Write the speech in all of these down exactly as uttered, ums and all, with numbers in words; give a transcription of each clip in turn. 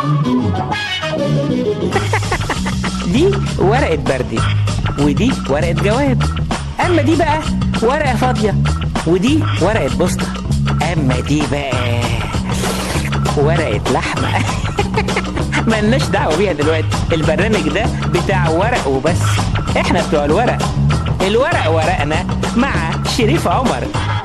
دي ورقة بردي، ودي ورقة جواب. اما دي بقى ورقة فاضية، ودي ورقة بوسطة. اما دي بقى ورقة لحمة. ملناش دعوة بيها دلوقتي، البرنامج ده بتاع ورق وبس. احنا بتوع الورق، الورق ورقنا مع شريف عمر.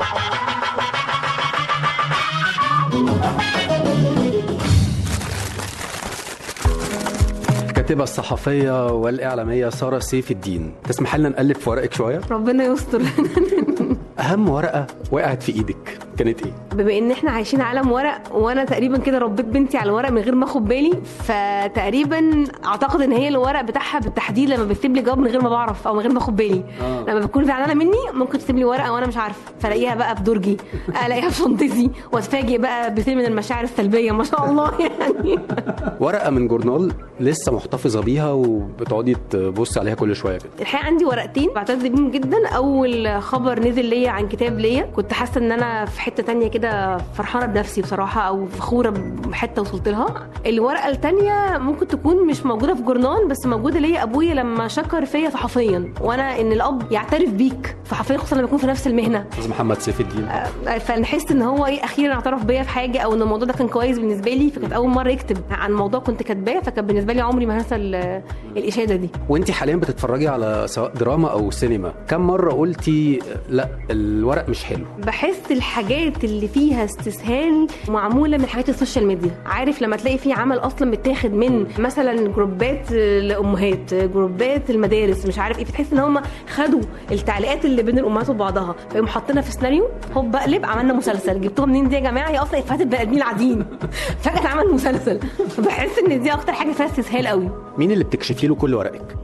الكاتبة الصحفية والإعلامية سارة سيف الدين، تسمح لنا نقلب في ورقك شوية؟ ربنا يستر. أهم ورقة وقعت في إيدك كانت إيه؟ بما إن إحنا عايشين عالم ورق، وأنا تقريبا كده ربيت بنتي على الورق من غير ما أخد بالي، فتقريبا أعتقد إن هي الورق بتاعها بالتحديد لما بتكتب لي جواب من غير ما بعرف أو من غير ما أخد بالي. آه. لما بتكون زعلانة مني ممكن تكتب لي ورقة وأنا مش عارفة، فلاقيها بقى في درجي، ألاقيها في شنطتي، وأتفاجئ بقى بسيل من المشاعر السلبية ما شاء الله يعني. ورقة من جورنال لسه محتفظة بيها وبتقعدي تبص عليها كل شوية كده؟ الحقيقة عندي ورقتين بعتز بيهم جدا. أول خبر نزل ليا عن كتاب ليا، كنت حاسة إن أنا في حتة تانية كده، فرحانة بنفسي بصراحة، أو فخورة بحتة وصلت لها. الورقة التانية ممكن تكون مش موجودة في جورنال، بس موجودة ليا أبويا لما شكر فيا صحفيا، وأنا إن الأب يعترف بيك صحفيا خصوصا لما يكون في نفس المهنة. أستاذ محمد سيف الدين. آه فنحس إن هو إيه أخيرا اعترف بيا في حاجة، أو إن الموضوع ده كان كويس بالنسبة لي. فكانت أول مرة يكتب عن موضوع كنت كاتباه، فكان بالنسبة لي عمري ما هنسى الإشادة دي. وانتي حاليا بتتفرجي على سواء دراما أو سينما، كم مرة قلتي لا الورق مش حلو؟ بحس الحاجات اللي فيها استسهال معمولة من حاجات السوشيال ميديا. عارف لما تلاقي فيه عمل أصلا متاخد من مثلا جروبات الأمهات، جروبات المدارس، مش عارف إيه، فتحس إن هم خدوا التعليقات اللي بين الأمهات وبعضها فيقوم حاطينها في سيناريو، هوب بقلب عملنا مسلسل. جبتوها منين دي يا جماعة؟ هي أصلا إفيهات البني آدمين العاديين، فجأة عمل مسلسل. بحس إن دي أكتر حاجة فيها استسهال قوي. مين اللي بتكشفي له كل ورقك؟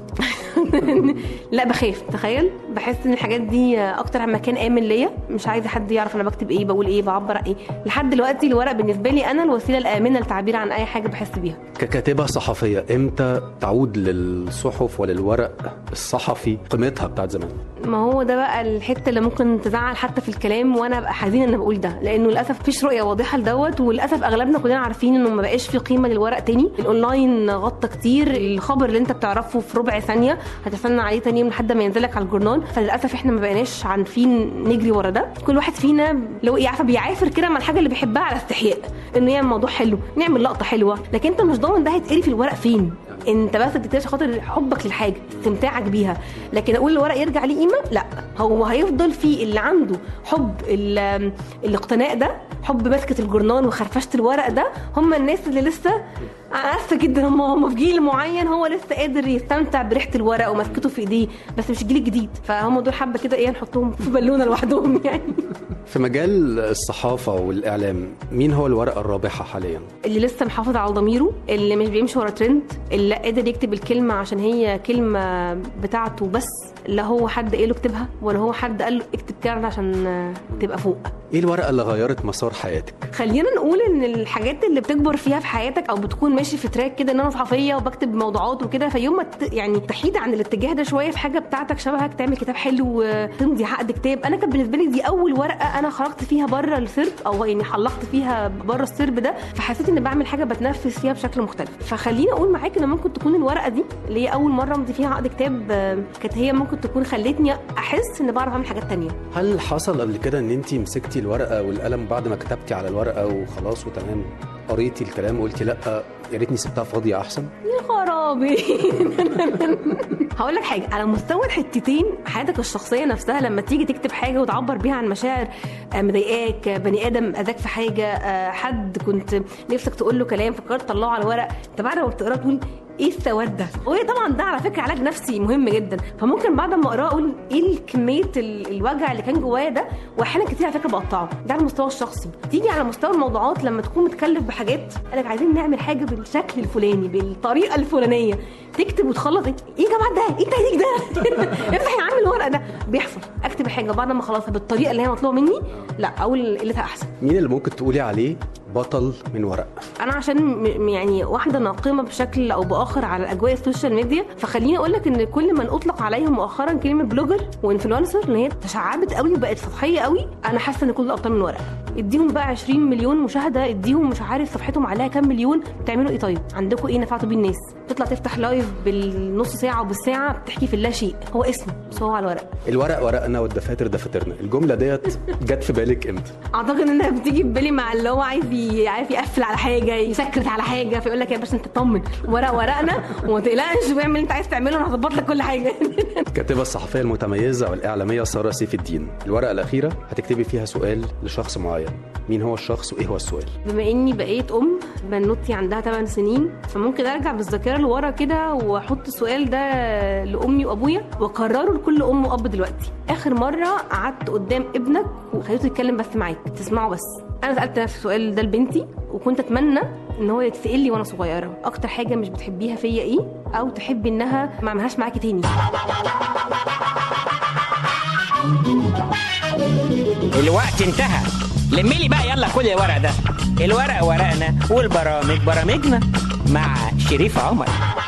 لا بخاف، تخيل. بحس ان الحاجات دي اكتر مكان امن ليا، مش عايزه حد يعرف انا بكتب ايه، بقول ايه، بعبر ايه. لحد دلوقتي الورق بالنسبه لي انا الوسيله الامنه للتعبير عن اي حاجه بحس بيها. ككاتبه صحفيه، امتى تعود للصحف وللورق الصحفي قيمتها بتاعت زمان؟ ما هو ده بقى الحته اللي ممكن تزعل حتى في الكلام، وانا ابقى حزينه ان بقول ده، لانه للاسف مفيش رؤيه واضحه لدوت، وللاسف اغلبنا كلنا عارفين انه ما بقاش في قيمه للورق تاني. الاونلاين غطى كتير، الخبر اللي انت بتعرفه في ربع ثانيه هتستنى عليه تاني يوم لحد ما ينزلك على الجورنال. فللاسف احنا ما بقيناش عارفين نجري ورا ده. كل واحد فينا لو ايه عارفه بيعافر كده مع الحاجه اللي بيحبها على استحياء، انه يعمل موضوع حلو، نعمل لقطه حلوه، لكن انت مش ضامن ده هيتقري في الورق فين. انت بس بتكتبش عشان خاطر حبك للحاجه، استمتاعك بيها. لكن اقول الورق يرجع ليه قيمه، لا، هو هيفضل في اللي عنده حب الاقتناء ده، حب مسكه الجورنال وخرفشه الورق ده، هم الناس اللي لسه انا اسفه جدا هم هم في جيل معين هو لسه قادر يستمتع بريحه الورق ومسكته في ايديه، بس مش الجيل الجديد. فهم دول حبه كده ايه نحطهم في بالونه لوحدهم يعني. في مجال الصحافه والاعلام، مين هو الورقه الرابحه حاليا؟ اللي لسه محافظ على ضميره، اللي مش بيمشي ورا ترند، اللي قادر يكتب الكلمه عشان هي كلمه بتاعته بس، لا هو حد قال له اكتبها ولا هو حد قال له اكتب كده عشان تبقى فوق. ايه الورقه اللي غيرت مسار حياتك؟ خلينا نقول ان الحاجات اللي بتكبر فيها في حياتك او بتكون ماشي في تراك كده، ان انا صحفيه وبكتب موضوعات وكده، فيوم ما ت... يعني تحيد عن الاتجاه ده شويه في حاجه بتاعتك شبهك، تعمل كتاب حلو، تمضي عقد كتاب. انا كان بالنسبه لي دي اول ورقه انا خرجت فيها بره السرب، او يعني حلقت فيها بره السرب ده، فحسيت ان بعمل حاجه بتنفس فيها بشكل مختلف. فخليني اقول معاك ان ممكن تكون الورقه دي اللي هي اول مره امضي فيها عقد كتاب كانت هي ممكن تكون خلتني احس ان بعرف اعمل حاجات تانية. هل حصل قبل كده ان انت مسكتي الورقه والقلم بعد ما كتبتي على الورقه وخلاص وتمام قريتي الكلام وقلتي لا يا ريتني سبتها فاضيه احسن؟ يا خرابي. هقول لك حاجه، على مستوى الحتتين حياتك الشخصيه نفسها، لما تيجي تكتب حاجه وتعبر بيها عن مشاعر مضايقاك، بني ادم اذاك في حاجه، حد كنت نفسك تقول له كلام فكرت تطلعه على ورق، انت بعد ما بتقراه تقول ايه السواد ده؟ وهي طبعا ده على فكره علاج نفسي مهم جدا. فممكن بعد ما اقراه اقول ايه كميه الوجع اللي كان جوايا ده، واحيانا كتير على فكره بقطعه. ده على المستوى الشخصي. تيجي على مستوى الموضوعات، لما تكون متكلف بحاجات قالك عايزين نعمل حاجه بالشكل الفلاني بالطريقه الفلانيه، تكتب وتخلص ايه يا جماعه ده ايه التهديد ده؟ افتح يا عم الورقه ده. بيحصل اكتب الحاجه بعد ما اخلصها بالطريقه اللي هي مطلوبه مني، لا اقول قلتها احسن. مين اللي ممكن تقولي عليه بطل من ورق؟ انا عشان يعني واحده ناقمه بشكل او باخر على اجواء السوشيال ميديا، فخليني اقول لك ان كل من اطلق عليهم مؤخرا كلمه بلوجر وانفلونسر ان هي تشعبت قوي وبقت سطحيه قوي، انا حاسه ان كل الابطال من ورق. اديهم بقى عشرين مليون مشاهده، اديهم مش عارف صفحتهم عليها كام مليون، بتعملوا ايه طيب؟ عندكم ايه نفعتوا بيه الناس؟ تطلع تفتح لايف بالنص ساعه وبالساعه بتحكي في اللا شيء، هو اسمه بس هو على الورق. الورق ورقنا والدفاتر دفاترنا، الجمله ديت جت في بالك امتى؟ اعتقد انها بتيجي في بالي مع اللي هو عايز ي- عارف يقفل على حاجه، يسكرت على حاجه، فيقول لك يا باشا انت اطمن، ورق ورقنا وما تقلقش واعمل اللي انت عايز تعمله انا هظبط لك كل حاجه. الكاتبه الصحفيه المتميزه والاعلاميه ساره سيف الدين، الورقه الاخيره هتكتبي فيها سؤال لشخص معين، مين هو الشخص وايه هو السؤال؟ بما اني بقيت ام، بنوتي عندها ثمان سنين، فممكن ارجع بالذاكره لورا كده واحط السؤال ده لامي وابويا واكرره لكل ام واب دلوقتي. اخر مره قعدت قدام ابنك وخليته يتكلم بس معاك تسمعه بس، انا سالت نفس السؤال ده لبنتي وكنت اتمنى ان هو يتسال لي وانا صغيره، اكتر حاجه مش بتحبيها فيا ايه، او تحبي انها ما اعملهاش معاكي تاني. الوقت انتهى، لميلي بقى يلا كل الورق ده. الورق ورقنا والبرامج برامجنا مع شريف عمر.